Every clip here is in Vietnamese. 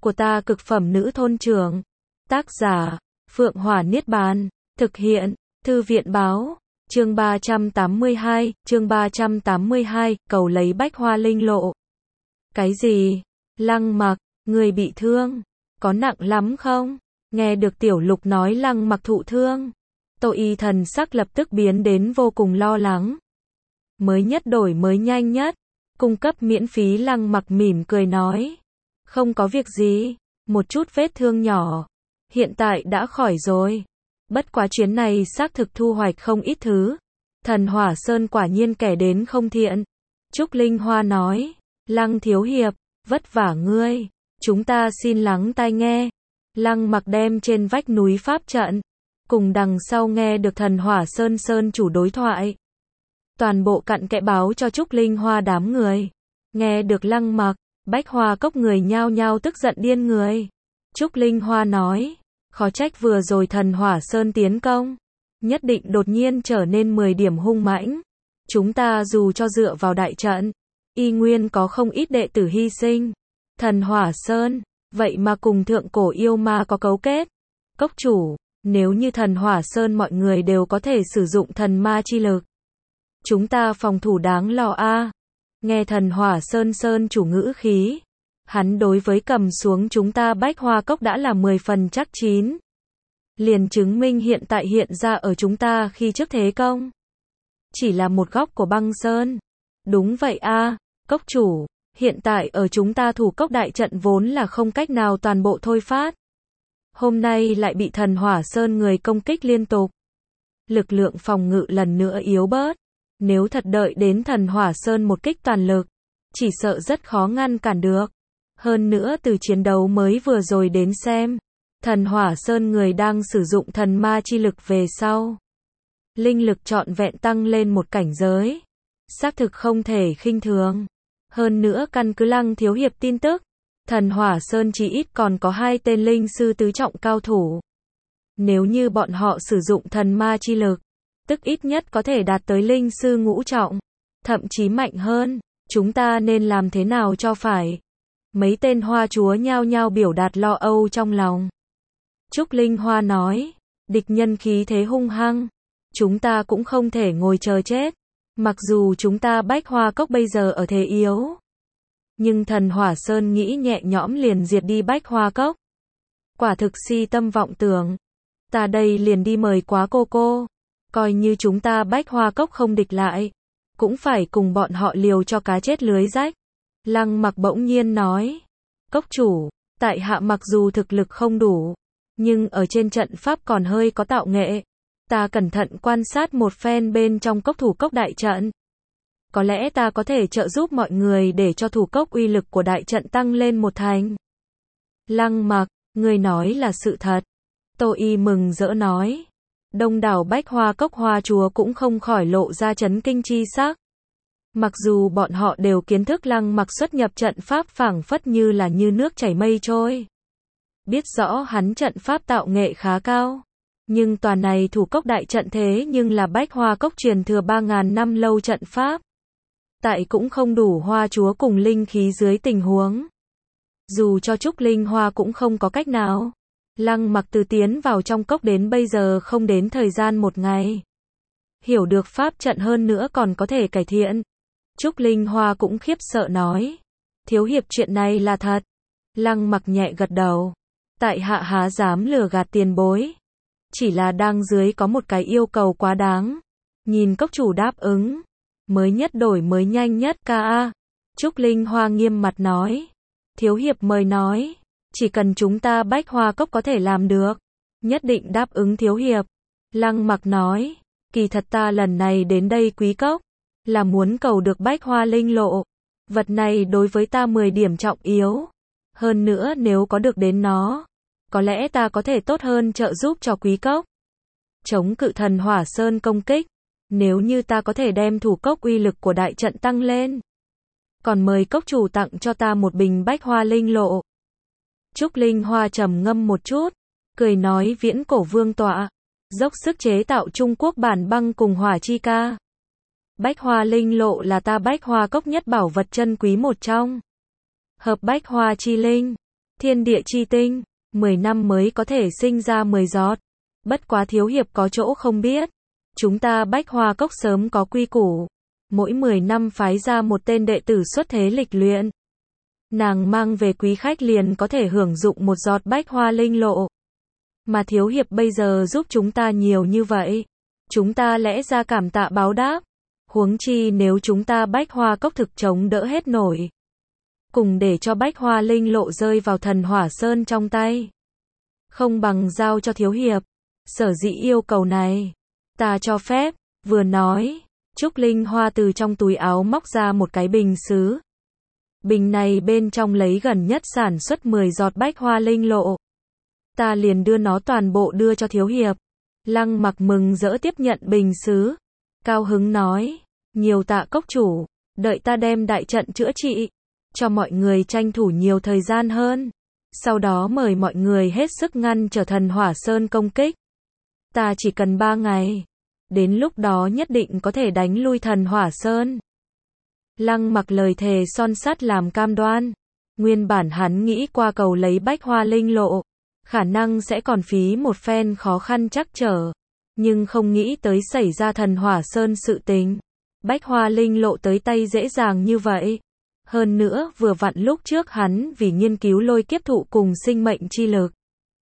của ta cực phẩm nữ thôn trưởng. Tác giả, Phượng Hỏa Niết Bàn. Thực hiện, Thư viện báo. Chương 382, cầu lấy bách hoa linh lộ. Cái gì? Lăng Mặc, người bị thương, có nặng lắm không? Nghe được Tiểu Lục nói Lăng Mặc thụ thương, Tô Y thần sắc lập tức biến đến vô cùng lo lắng. Mới nhất đổi mới nhanh nhất, cung cấp miễn phí. Lăng Mặc mỉm cười nói, không có việc gì, một chút vết thương nhỏ, hiện tại đã khỏi rồi. Bất quá chuyến này xác thực thu hoạch không ít thứ. Thần Hỏa Sơn quả nhiên kẻ đến không thiện. Trúc Linh Hoa nói, Lăng thiếu hiệp, vất vả ngươi, chúng ta xin lắng tai nghe. Lăng Mặc đem trên vách núi pháp trận, cùng đằng sau nghe được Thần Hỏa Sơn Sơn chủ đối thoại. Toàn bộ cặn kẽ báo cho Trúc Linh Hoa đám người. Nghe được Lăng Mặc, Bách Hoa Cốc người nhao nhao tức giận điên người. Trúc Linh Hoa nói, khó trách vừa rồi Thần Hỏa Sơn tiến công, nhất định đột nhiên trở nên 10 điểm hung mãnh. Chúng ta dù cho dựa vào đại trận, y nguyên có không ít đệ tử hy sinh. Thần Hỏa Sơn, vậy mà cùng thượng cổ yêu ma có cấu kết. Cốc chủ, nếu như Thần Hỏa Sơn mọi người đều có thể sử dụng thần ma chi lực, chúng ta phòng thủ đáng lo a. Nghe Thần Hỏa Sơn Sơn chủ ngữ khí, hắn đối với cầm xuống chúng ta Bách Hoa Cốc đã là 10 phần chắc chín. Liền chứng minh hiện tại hiện ra ở chúng ta khi trước thế công chỉ là một góc của băng sơn. Đúng vậy a, cốc chủ, hiện tại ở chúng ta thủ cốc đại trận vốn là không cách nào toàn bộ thôi phát. Hôm nay lại bị Thần Hỏa Sơn người công kích liên tục. Lực lượng phòng ngự lần nữa yếu bớt. Nếu thật đợi đến Thần Hỏa Sơn một kích toàn lực, chỉ sợ rất khó ngăn cản được. Hơn nữa từ chiến đấu mới vừa rồi đến xem, Thần Hỏa Sơn người đang sử dụng thần ma chi lực về sau, linh lực trọn vẹn tăng lên một cảnh giới. Xác thực không thể khinh thường. Hơn nữa căn cứ Lăng thiếu hiệp tin tức, Thần Hỏa Sơn chỉ ít còn có 2 tên linh sư tứ trọng cao thủ. Nếu như bọn họ sử dụng thần ma chi lực, tức ít nhất có thể đạt tới linh sư ngũ trọng, thậm chí mạnh hơn. Chúng ta nên làm thế nào cho phải? Mấy tên hoa chúa nhao nhao biểu đạt lo âu trong lòng. Trúc Linh Hoa nói, địch nhân khí thế hung hăng, chúng ta cũng không thể ngồi chờ chết. Mặc dù chúng ta Bách Hoa Cốc bây giờ ở thế yếu, nhưng Thần Hỏa Sơn nghĩ nhẹ nhõm liền diệt đi Bách Hoa Cốc. Quả thực si tâm vọng tưởng. Ta đây liền đi mời quá cô. Coi như chúng ta Bách Hoa Cốc không địch lại, cũng phải cùng bọn họ liều cho cá chết lưới rách. Lăng Mặc bỗng nhiên nói, cốc chủ, tại hạ mặc dù thực lực không đủ, nhưng ở trên trận pháp còn hơi có tạo nghệ. Ta cẩn thận quan sát một phen bên trong cốc thủ cốc đại trận. Có lẽ ta có thể trợ giúp mọi người để cho thủ cốc uy lực của đại trận tăng lên một thành. Lăng Mặc, người nói là sự thật. Tô Y mừng rỡ nói. Đông đảo Bách Hoa Cốc hoa chúa cũng không khỏi lộ ra chấn kinh chi sắc. Mặc dù bọn họ đều kiến thức Lăng Mặc xuất nhập trận pháp phảng phất như là như nước chảy mây trôi, biết rõ hắn trận pháp tạo nghệ khá cao, nhưng tòa này thủ cốc đại trận thế nhưng là Bách Hoa Cốc truyền thừa 3.000 năm lâu trận pháp. Tại cũng không đủ hoa chúa cùng linh khí dưới tình huống, dù cho Trúc Linh Hoa cũng không có cách nào. Lăng Mặc từ tiến vào trong cốc đến bây giờ không đến thời gian 1 ngày. Hiểu được pháp trận hơn nữa còn có thể cải thiện. Trúc Linh Hoa cũng khiếp sợ nói, thiếu hiệp chuyện này là thật. Lăng Mặc nhẹ gật đầu, tại hạ há dám lừa gạt tiền bối. Chỉ là đang dưới có một cái yêu cầu quá đáng. Nhìn cốc chủ đáp ứng, mới nhất đổi mới nhanh nhất ca. Trúc Linh Hoa nghiêm mặt nói, thiếu hiệp mời nói, chỉ cần chúng ta Bách Hoa Cốc có thể làm được, nhất định đáp ứng thiếu hiệp. Lăng Mặc nói, kỳ thật ta lần này đến đây Quý Cốc, là muốn cầu được Bách Hoa linh lộ. Vật này đối với ta 10 điểm trọng yếu. Hơn nữa nếu có được đến nó, có lẽ ta có thể tốt hơn trợ giúp cho Quý Cốc chống cự Thần Hỏa Sơn công kích. Nếu như ta có thể đem thủ cốc uy lực của đại trận tăng lên, còn mời cốc chủ tặng cho ta một bình Bách Hoa linh lộ. Trúc Linh Hoa trầm ngâm một chút, cười nói viễn cổ vương tọa, dốc sức chế tạo Trung Quốc bản băng cùng hỏa chi ca. Bách Hoa linh lộ là ta Bách Hoa Cốc nhất bảo vật chân quý một trong. Hợp Bách Hoa chi linh, Thiên địa chi tinh, 10 năm mới có thể sinh ra 10 giọt. Bất quá thiếu hiệp có chỗ không biết. Chúng ta Bách Hoa Cốc sớm có quy củ. Mỗi 10 năm phái ra một tên đệ tử xuất thế lịch luyện. Nàng mang về quý khách liền có thể hưởng dụng một giọt bách hoa linh lộ. Mà thiếu hiệp bây giờ giúp chúng ta nhiều như vậy. Chúng ta lẽ ra cảm tạ báo đáp. Huống chi nếu chúng ta Bách Hoa Cốc thực chống đỡ hết nổi. Cùng để cho bách hoa linh lộ rơi vào Thần Hỏa Sơn trong tay. Không bằng giao cho thiếu hiệp. Sở dĩ yêu cầu này. Ta cho phép, vừa nói. Trúc Linh Hoa từ trong túi áo móc ra một cái bình sứ. Bình này bên trong lấy gần nhất sản xuất 10 giọt bách hoa linh lộ. Ta liền đưa nó toàn bộ đưa cho thiếu hiệp. Lăng Mặc mừng rỡ tiếp nhận bình sứ. Cao hứng nói, nhiều tạ cốc chủ, đợi ta đem đại trận chữa trị. Cho mọi người tranh thủ nhiều thời gian hơn. Sau đó mời mọi người hết sức ngăn trở Thần Hỏa Sơn công kích. Ta chỉ cần 3 ngày. Đến lúc đó nhất định có thể đánh lui Thần Hỏa Sơn. Lăng Mặc lời thề son sắt làm cam đoan. Nguyên bản hắn nghĩ qua cầu lấy bách hoa linh lộ. Khả năng sẽ còn phí một phen khó khăn chắc trở. Nhưng không nghĩ tới xảy ra Thần Hỏa Sơn sự tình. Bách hoa linh lộ tới tay dễ dàng như vậy. Hơn nữa vừa vặn lúc trước hắn vì nghiên cứu lôi kiếp thụ cùng sinh mệnh chi lực.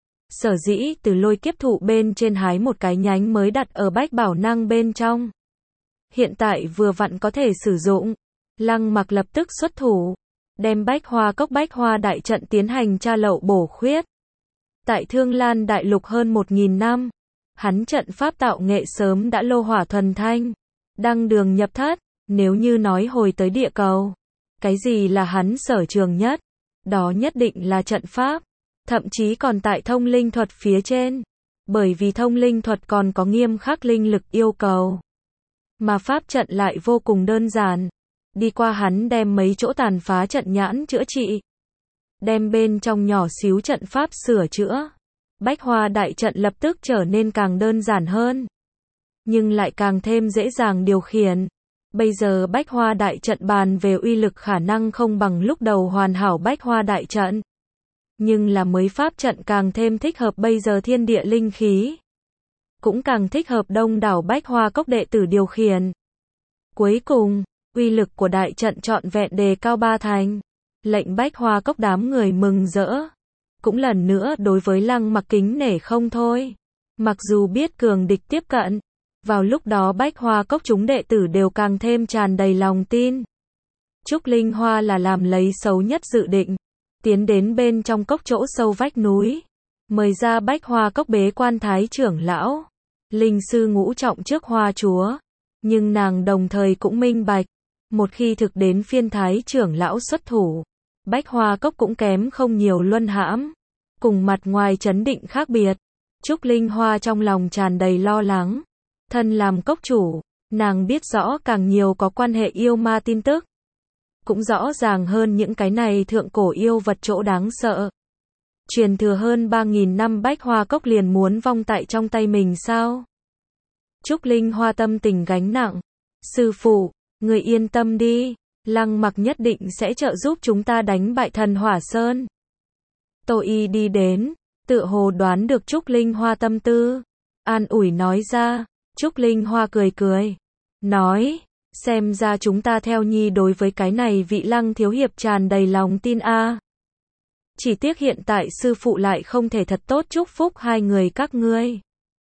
Sở dĩ từ lôi kiếp thụ bên trên hái một cái nhánh mới đặt ở bách bảo năng bên trong. Hiện tại vừa vặn có thể sử dụng. Lăng Mặc lập tức xuất thủ. Đem Bách Hoa Cốc Bách Hoa đại trận tiến hành tra lậu bổ khuyết. Tại Thương Lan Đại Lục hơn 1000 năm. Hắn trận pháp tạo nghệ sớm đã lô hỏa thuần thanh. Đăng đường nhập thất. Nếu như nói hồi tới địa cầu. Cái gì là hắn sở trường nhất? Đó nhất định là trận pháp. Thậm chí còn tại thông linh thuật phía trên. Bởi vì thông linh thuật còn có nghiêm khắc linh lực yêu cầu. Mà pháp trận lại vô cùng đơn giản. Đi qua hắn đem mấy chỗ tàn phá trận nhãn chữa trị. Đem bên trong nhỏ xíu trận pháp sửa chữa. Bách Hoa đại trận lập tức trở nên càng đơn giản hơn. Nhưng lại càng thêm dễ dàng điều khiển. Bây giờ Bách Hoa đại trận bàn về uy lực khả năng không bằng lúc đầu hoàn hảo Bách Hoa đại trận. Nhưng là mới pháp trận càng thêm thích hợp bây giờ thiên địa linh khí. Cũng càng thích hợp đông đảo Bách Hoa Cốc đệ tử điều khiển. Cuối cùng, uy lực của đại trận trọn vẹn đề cao 3 thành. Lệnh Bách Hoa Cốc đám người mừng rỡ. Cũng lần nữa đối với Lăng Mặc kính nể không thôi. Mặc dù biết cường địch tiếp cận. Vào lúc đó Bách Hoa Cốc chúng đệ tử đều càng thêm tràn đầy lòng tin. Trúc Linh Hoa là làm lấy xấu nhất dự định. Tiến đến bên trong cốc chỗ sâu vách núi. Mời ra Bách Hoa Cốc bế quan thái trưởng lão. Linh sư ngũ trọng trước Hoa Chúa. Nhưng nàng đồng thời cũng minh bạch. Một khi thực đến phiên thái trưởng lão xuất thủ. Bách Hoa Cốc cũng kém không nhiều luân hãm. Cùng mặt ngoài trấn định khác biệt. Trúc Linh Hoa trong lòng tràn đầy lo lắng. Thân làm cốc chủ, nàng biết rõ càng nhiều có quan hệ yêu ma tin tức. Cũng rõ ràng hơn những cái này thượng cổ yêu vật chỗ đáng sợ. Truyền thừa hơn 3000 năm Bách Hoa Cốc liền muốn vong tại trong tay mình sao? Trúc Linh Hoa tâm tình gánh nặng. Sư phụ, người yên tâm đi. Lăng Mặc nhất định sẽ trợ giúp chúng ta đánh bại Thần Hỏa Sơn. Tô Y đi đến, tựa hồ đoán được Trúc Linh Hoa tâm tư. An ủi nói ra. Trúc Linh Hoa cười cười. Nói, xem ra chúng ta theo nhi đối với cái này vị Lăng thiếu hiệp tràn đầy lòng tin a. Chỉ tiếc hiện tại sư phụ lại không thể thật tốt chúc phúc hai người các ngươi.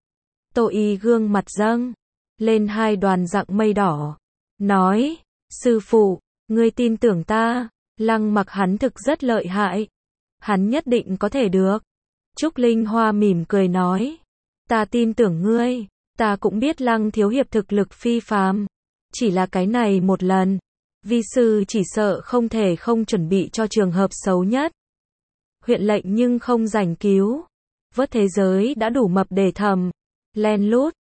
Tô Y gương mặt dâng lên hai đoàn dạng mây đỏ. Nói, sư phụ, ngươi tin tưởng ta, Lăng Mặc hắn thực rất lợi hại. Hắn nhất định có thể được. Trúc Linh Hoa mỉm cười nói, ta tin tưởng ngươi. Ta cũng biết Lăng thiếu hiệp thực lực phi phàm. Chỉ là cái này một lần. Vi sư chỉ sợ không thể không chuẩn bị cho trường hợp xấu nhất. Huyện lệnh nhưng không rảnh cứu. Vớt thế giới đã đủ mập để thầm. Len lút.